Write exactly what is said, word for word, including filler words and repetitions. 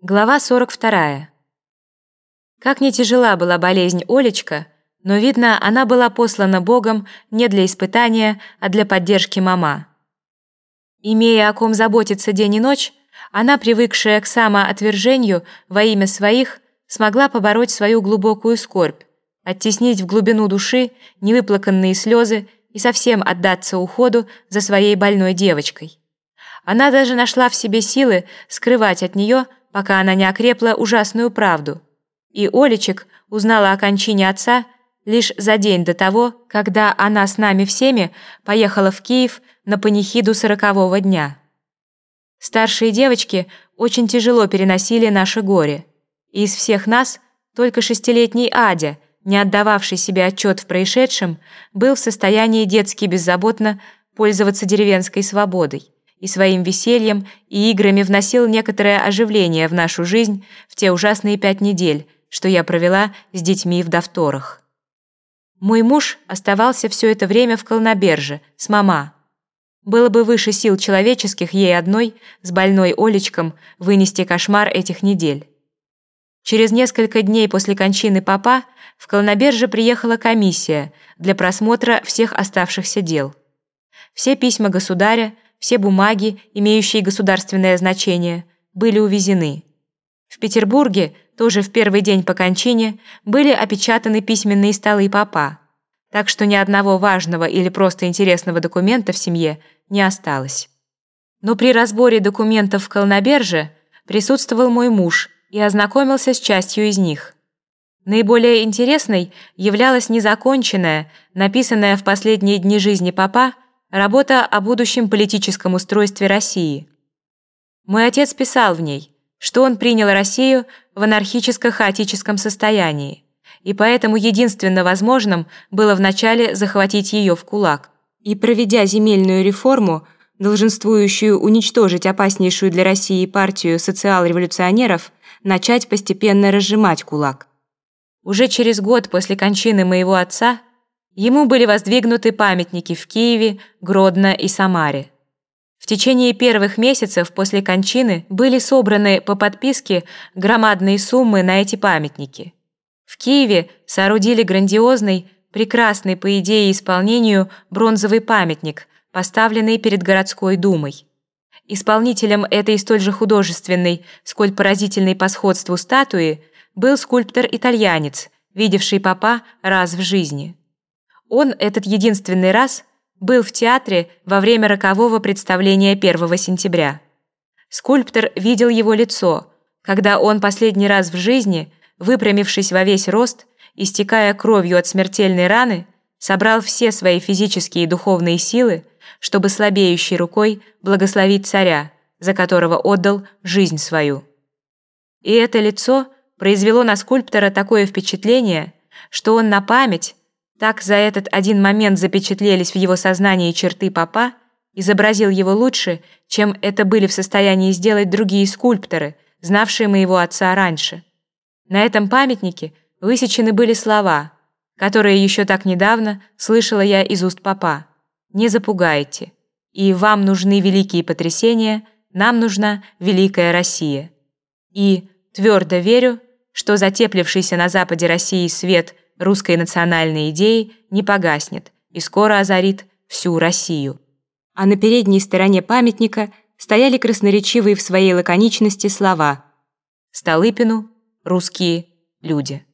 Глава сорок вторая. Как не тяжела была болезнь Олечка, но, видно, она была послана Богом не для испытания, а для поддержки мама. Имея о ком заботиться день и ночь, она, привыкшая к самоотвержению во имя своих, смогла побороть свою глубокую скорбь, оттеснить в глубину души невыплаканные слезы и совсем отдаться уходу за своей больной девочкой. Она даже нашла в себе силы скрывать от нее, пока она не окрепла, ужасную правду. И Олечек узнала о кончине отца лишь за день до того, когда она с нами всеми поехала в Киев на панихиду сорокового дня. Старшие девочки очень тяжело переносили наше горе. И из всех нас только шестилетний Адя, не отдававший себе отчет в происшедшем, был в состоянии детски беззаботно пользоваться деревенской свободой и своим весельем и играми вносил некоторое оживление в нашу жизнь в те ужасные пять недель, что я провела с детьми в Давторах. Мой муж оставался все это время в Колноберже с мама. Было бы выше сил человеческих ей одной, с больной Олечком, вынести кошмар этих недель. Через несколько дней после кончины папа в Колноберже приехала комиссия для просмотра всех оставшихся дел. Все письма государя, все бумаги, имеющие государственное значение, были увезены. В Петербурге, тоже в первый день по кончине, были опечатаны письменные столы папа, так что ни одного важного или просто интересного документа в семье не осталось. Но при разборе документов в Колноберже присутствовал мой муж и ознакомился с частью из них. Наиболее интересной являлась незаконченная, написанная в последние дни жизни папа, работа о будущем политическом устройстве России. Мой отец писал в ней, что он принял Россию в анархическо-хаотическом состоянии, и поэтому единственно возможным было вначале захватить ее в кулак и, проведя земельную реформу, долженствующую уничтожить опаснейшую для России партию социал-революционеров, начать постепенно разжимать кулак. Уже через год после кончины моего отца ему были воздвигнуты памятники в Киеве, Гродно и Самаре. В течение первых месяцев после кончины были собраны по подписке громадные суммы на эти памятники. В Киеве соорудили грандиозный, прекрасный по идее и исполнению бронзовый памятник, поставленный перед городской думой. Исполнителем этой столь же художественной, сколь поразительной по сходству статуи был скульптор-итальянец, видевший папа раз в жизни. Он этот единственный раз был в театре во время рокового представления первого сентября. Скульптор видел его лицо, когда он последний раз в жизни, выпрямившись во весь рост, истекая кровью от смертельной раны, собрал все свои физические и духовные силы, чтобы слабеющей рукой благословить царя, за которого отдал жизнь свою. И это лицо произвело на скульптора такое впечатление, что он на память, так за этот один момент запечатлелись в его сознании черты папа, изобразил его лучше, чем это были в состоянии сделать другие скульпторы, знавшие моего отца раньше. На этом памятнике высечены были слова, которые еще так недавно слышала я из уст папа. «Не запугайте, и вам нужны великие потрясения, нам нужна великая Россия». И твердо верю, что затеплившийся на западе России свет русской национальной идеи не погаснет и скоро озарит всю Россию. А на передней стороне памятника стояли красноречивые в своей лаконичности слова «Столыпину, русские люди».